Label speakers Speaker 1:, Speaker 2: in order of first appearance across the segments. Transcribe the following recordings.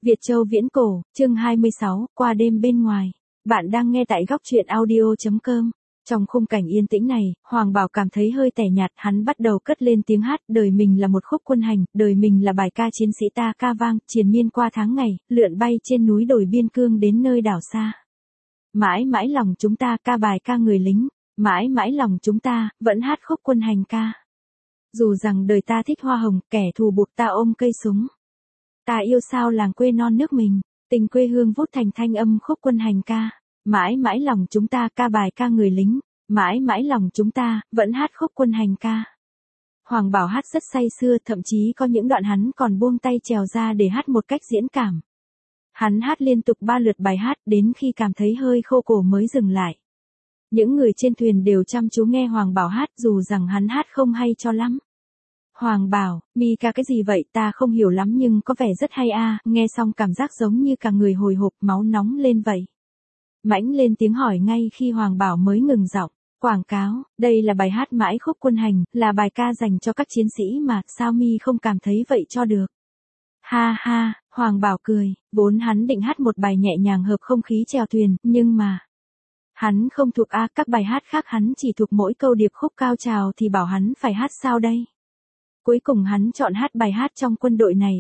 Speaker 1: Việt Châu Viễn Cổ, chương 26, qua đêm bên ngoài. Bạn đang nghe tại góc truyện audio.com. Trong khung cảnh yên tĩnh này, Hoàng Bảo cảm thấy hơi tẻ nhạt, hắn bắt đầu cất lên tiếng hát, đời mình là một khúc quân hành, đời mình là bài ca chiến sĩ ta ca vang, triền miên qua tháng ngày, lượn bay trên núi đồi biên cương đến nơi đảo xa. Mãi mãi lòng chúng ta ca bài ca người lính, mãi mãi lòng chúng ta, vẫn hát khúc quân hành ca. Dù rằng đời ta thích hoa hồng, kẻ thù buộc ta ôm cây súng. Ta yêu sao làng quê non nước mình, tình quê hương vút thành thanh âm khúc quân hành ca. Mãi mãi lòng chúng ta ca bài ca người lính, mãi mãi lòng chúng ta, vẫn hát khúc quân hành ca. Hoàng Bảo hát rất say sưa, thậm chí có những đoạn hắn còn buông tay trèo ra để hát một cách diễn cảm. Hắn hát liên tục 3 lượt bài hát đến khi cảm thấy hơi khô cổ mới dừng lại. Những người trên thuyền đều chăm chú nghe Hoàng Bảo hát dù rằng hắn hát không hay cho lắm. Hoàng Bảo, mi ca cái gì vậy, ta không hiểu lắm nhưng có vẻ rất hay a. Nghe xong cảm giác giống như cả người hồi hộp, máu nóng lên vậy. Mãnh lên tiếng hỏi ngay khi Hoàng Bảo mới ngừng giọng. Quảng cáo, đây là bài hát mãi khúc quân hành, là bài ca dành cho các chiến sĩ mà, sao mi không cảm thấy vậy cho được. Ha ha, Hoàng Bảo cười, vốn hắn định hát một bài nhẹ nhàng hợp không khí chèo thuyền, nhưng mà hắn không thuộc các bài hát khác hắn chỉ thuộc mỗi câu điệp khúc cao trào thì bảo hắn phải hát sao đây. Cuối cùng hắn chọn hát bài hát trong quân đội này,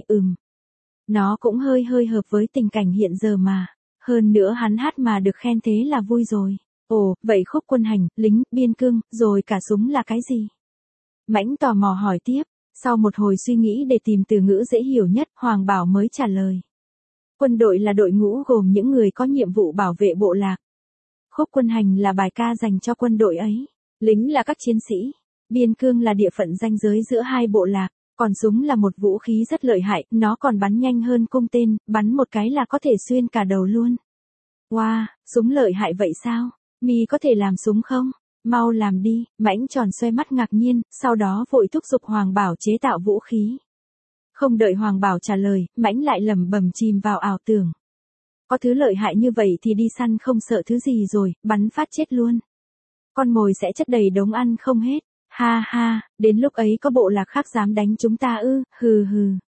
Speaker 1: nó cũng hơi hợp với tình cảnh hiện giờ mà. Hơn nữa hắn hát mà được khen thế là vui rồi. Ồ, vậy khúc quân hành, lính, biên cương, rồi cả súng là cái gì? Mãnh tò mò hỏi tiếp, sau một hồi suy nghĩ để tìm từ ngữ dễ hiểu nhất, Hoàng Bảo mới trả lời. Quân đội là đội ngũ gồm những người có nhiệm vụ bảo vệ bộ lạc. Khúc quân hành là bài ca dành cho quân đội ấy. Lính là các chiến sĩ. Biên cương là địa phận ranh giới giữa hai bộ lạc. Còn súng là một vũ khí rất lợi hại, nó còn bắn nhanh hơn cung tên, bắn một cái là có thể xuyên cả đầu luôn. Wow, súng lợi hại vậy sao? Mi có thể làm súng không? Mau làm đi, Mãnh tròn xoe mắt ngạc nhiên, sau đó vội thúc giục Hoàng Bảo chế tạo vũ khí. Không đợi Hoàng Bảo trả lời, Mãnh lại lẩm bẩm chìm vào ảo tưởng. Có thứ lợi hại như vậy thì đi săn không sợ thứ gì rồi, bắn phát chết luôn. Con mồi sẽ chất đầy đống ăn không hết. Ha ha, đến lúc ấy có bộ lạc khác dám đánh chúng ta hừ.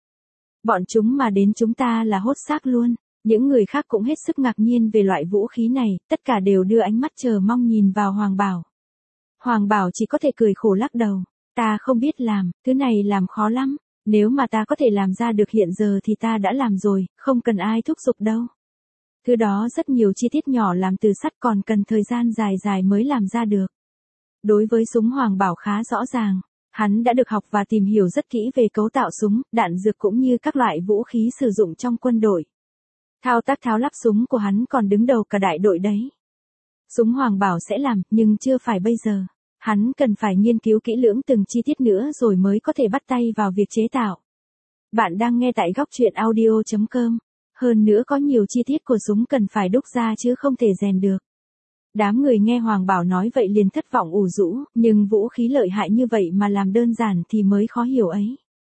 Speaker 1: Bọn chúng mà đến chúng ta là hốt xác luôn. Những người khác cũng hết sức ngạc nhiên về loại vũ khí này, tất cả đều đưa ánh mắt chờ mong nhìn vào Hoàng Bảo. Hoàng Bảo chỉ có thể cười khổ lắc đầu. Ta không biết làm, thứ này làm khó lắm. Nếu mà ta có thể làm ra được hiện giờ thì ta đã làm rồi, không cần ai thúc giục đâu. Thứ đó rất nhiều chi tiết nhỏ làm từ sắt còn cần thời gian dài mới làm ra được. Đối với súng Hoàng Bảo khá rõ ràng, hắn đã được học và tìm hiểu rất kỹ về cấu tạo súng, đạn dược cũng như các loại vũ khí sử dụng trong quân đội. Thao tác tháo lắp súng của hắn còn đứng đầu cả đại đội đấy. Súng Hoàng Bảo sẽ làm, nhưng chưa phải bây giờ. Hắn cần phải nghiên cứu kỹ lưỡng từng chi tiết nữa rồi mới có thể bắt tay vào việc chế tạo. Bạn đang nghe tại góc truyện audio.com. Hơn nữa có nhiều chi tiết của súng cần phải đúc ra chứ không thể rèn được. Đám người nghe Hoàng Bảo nói vậy liền thất vọng ủ rũ, nhưng vũ khí lợi hại như vậy mà làm đơn giản thì mới khó hiểu ấy.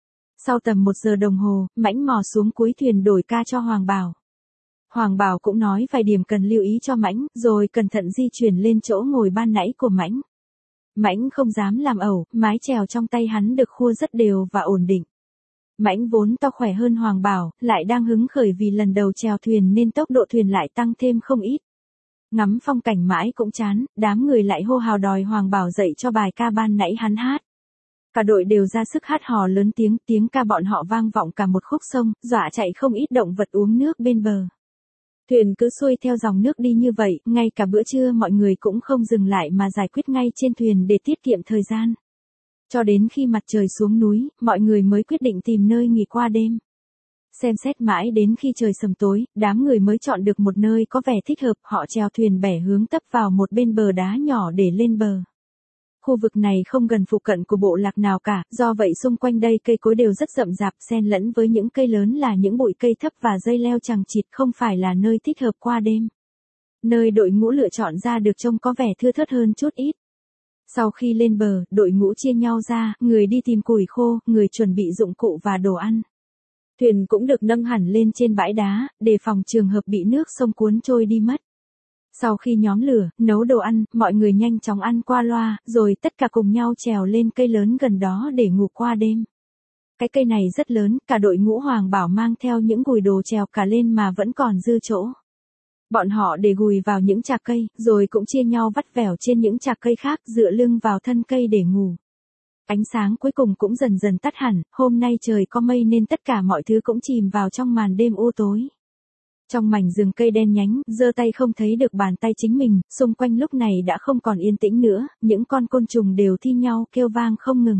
Speaker 1: Sau tầm 1 giờ đồng hồ, Mãnh mò xuống cuối thuyền đổi ca cho Hoàng Bảo. Hoàng Bảo cũng nói vài điểm cần lưu ý cho Mãnh, rồi cẩn thận di chuyển lên chỗ ngồi ban nãy của Mãnh. Mãnh không dám làm ẩu, mái chèo trong tay hắn được khua rất đều và ổn định. Mãnh vốn to khỏe hơn Hoàng Bảo, lại đang hứng khởi vì lần đầu chèo thuyền nên tốc độ thuyền lại tăng thêm không ít. Ngắm phong cảnh mãi cũng chán, đám người lại hô hào đòi Hoàng Bảo dạy cho bài ca ban nãy hắn hát. Cả đội đều ra sức hát hò lớn tiếng ca bọn họ vang vọng cả một khúc sông, dọa chạy không ít động vật uống nước bên bờ. Thuyền cứ xuôi theo dòng nước đi như vậy, ngay cả bữa trưa mọi người cũng không dừng lại mà giải quyết ngay trên thuyền để tiết kiệm thời gian. Cho đến khi mặt trời xuống núi, mọi người mới quyết định tìm nơi nghỉ qua đêm. Xem xét mãi đến khi trời sầm tối, đám người mới chọn được một nơi có vẻ thích hợp, họ chèo thuyền bẻ hướng tấp vào một bên bờ đá nhỏ để lên bờ. Khu vực này không gần phụ cận của bộ lạc nào cả, do vậy xung quanh đây cây cối đều rất rậm rạp, xen lẫn với những cây lớn là những bụi cây thấp và dây leo chằng chịt, không phải là nơi thích hợp qua đêm. Nơi đội ngũ lựa chọn ra được trông có vẻ thưa thớt hơn chút ít. Sau khi lên bờ, đội ngũ chia nhau ra, người đi tìm củi khô, người chuẩn bị dụng cụ và đồ ăn. Thuyền cũng được nâng hẳn lên trên bãi đá, để phòng trường hợp bị nước sông cuốn trôi đi mất. Sau khi nhóm lửa, nấu đồ ăn, mọi người nhanh chóng ăn qua loa, rồi tất cả cùng nhau trèo lên cây lớn gần đó để ngủ qua đêm. Cái cây này rất lớn, cả đội ngũ Hoàng Bảo mang theo những gùi đồ trèo cả lên mà vẫn còn dư chỗ. Bọn họ để gùi vào những chạc cây, rồi cũng chia nhau vắt vẻo trên những chạc cây khác, dựa lưng vào thân cây để ngủ. Ánh sáng cuối cùng cũng dần dần tắt hẳn, hôm nay trời có mây nên tất cả mọi thứ cũng chìm vào trong màn đêm u tối. Trong mảnh rừng cây đen nhánh, giơ tay không thấy được bàn tay chính mình, xung quanh lúc này đã không còn yên tĩnh nữa, những con côn trùng đều thi nhau kêu vang không ngừng.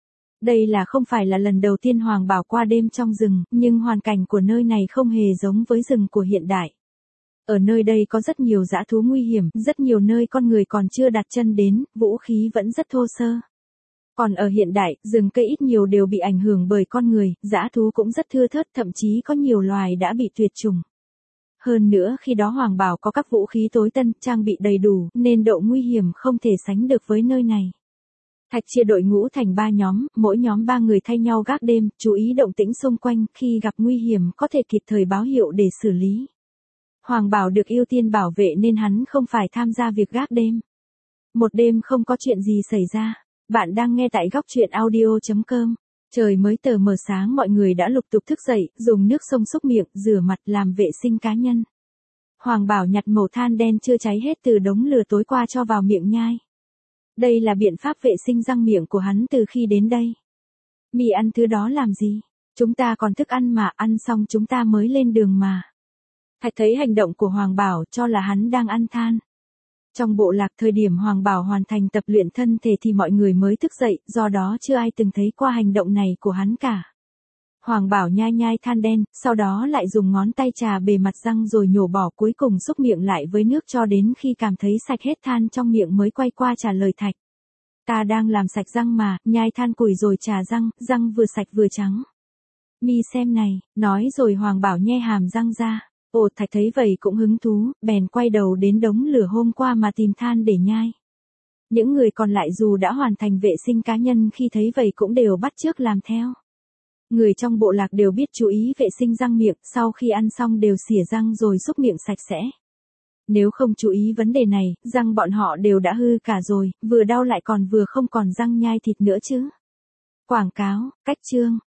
Speaker 1: Đây không phải là lần đầu tiên Hoàng Bảo qua đêm trong rừng, nhưng hoàn cảnh của nơi này không hề giống với rừng của hiện đại. Ở nơi đây có rất nhiều dã thú nguy hiểm, rất nhiều nơi con người còn chưa đặt chân đến, vũ khí vẫn rất thô sơ. Còn ở hiện đại, rừng cây ít nhiều đều bị ảnh hưởng bởi con người, dã thú cũng rất thưa thớt, thậm chí có nhiều loài đã bị tuyệt chủng. Hơn nữa khi đó Hoàng Bảo có các vũ khí tối tân, trang bị đầy đủ, nên độ nguy hiểm không thể sánh được với nơi này. Thạch chia đội ngũ thành 3 nhóm, mỗi nhóm 3 người thay nhau gác đêm, chú ý động tĩnh xung quanh, khi gặp nguy hiểm có thể kịp thời báo hiệu để xử lý. Hoàng Bảo được ưu tiên bảo vệ nên hắn không phải tham gia việc gác đêm. Một đêm không có chuyện gì xảy ra. Bạn đang nghe tại góc truyện audio.com. Trời mới tờ mờ sáng, mọi người đã lục tục thức dậy, dùng nước sông súc miệng, rửa mặt, làm vệ sinh cá nhân. Hoàng Bảo nhặt mẩu than đen chưa cháy hết từ đống lửa tối qua cho vào miệng nhai. Đây là biện pháp vệ sinh răng miệng của hắn từ khi đến đây. Mì ăn thứ đó làm gì? Chúng ta còn thức ăn mà, ăn xong chúng ta mới lên đường mà. Thạch thấy hành động của Hoàng Bảo cho là hắn đang ăn than. Trong bộ lạc thời điểm Hoàng Bảo hoàn thành tập luyện thân thể thì mọi người mới thức dậy, do đó chưa ai từng thấy qua hành động này của hắn cả. Hoàng Bảo nhai nhai than đen, sau đó lại dùng ngón tay chà bề mặt răng rồi nhổ bỏ, cuối cùng xúc miệng lại với nước cho đến khi cảm thấy sạch hết than trong miệng mới quay qua trả lời Thạch. Ta đang làm sạch răng mà, nhai than củi rồi chà răng, răng vừa sạch vừa trắng. Mi xem này, nói rồi Hoàng Bảo nhe hàm răng ra. Ồ, Thạch thấy vậy cũng hứng thú, bèn quay đầu đến đống lửa hôm qua mà tìm than để nhai. Những người còn lại dù đã hoàn thành vệ sinh cá nhân khi thấy vậy cũng đều bắt chước làm theo. Người trong bộ lạc đều biết chú ý vệ sinh răng miệng, sau khi ăn xong đều xỉa răng rồi xúc miệng sạch sẽ. Nếu không chú ý vấn đề này, răng bọn họ đều đã hư cả rồi, vừa đau lại còn vừa không còn răng nhai thịt nữa chứ. Quảng cáo, cách chương.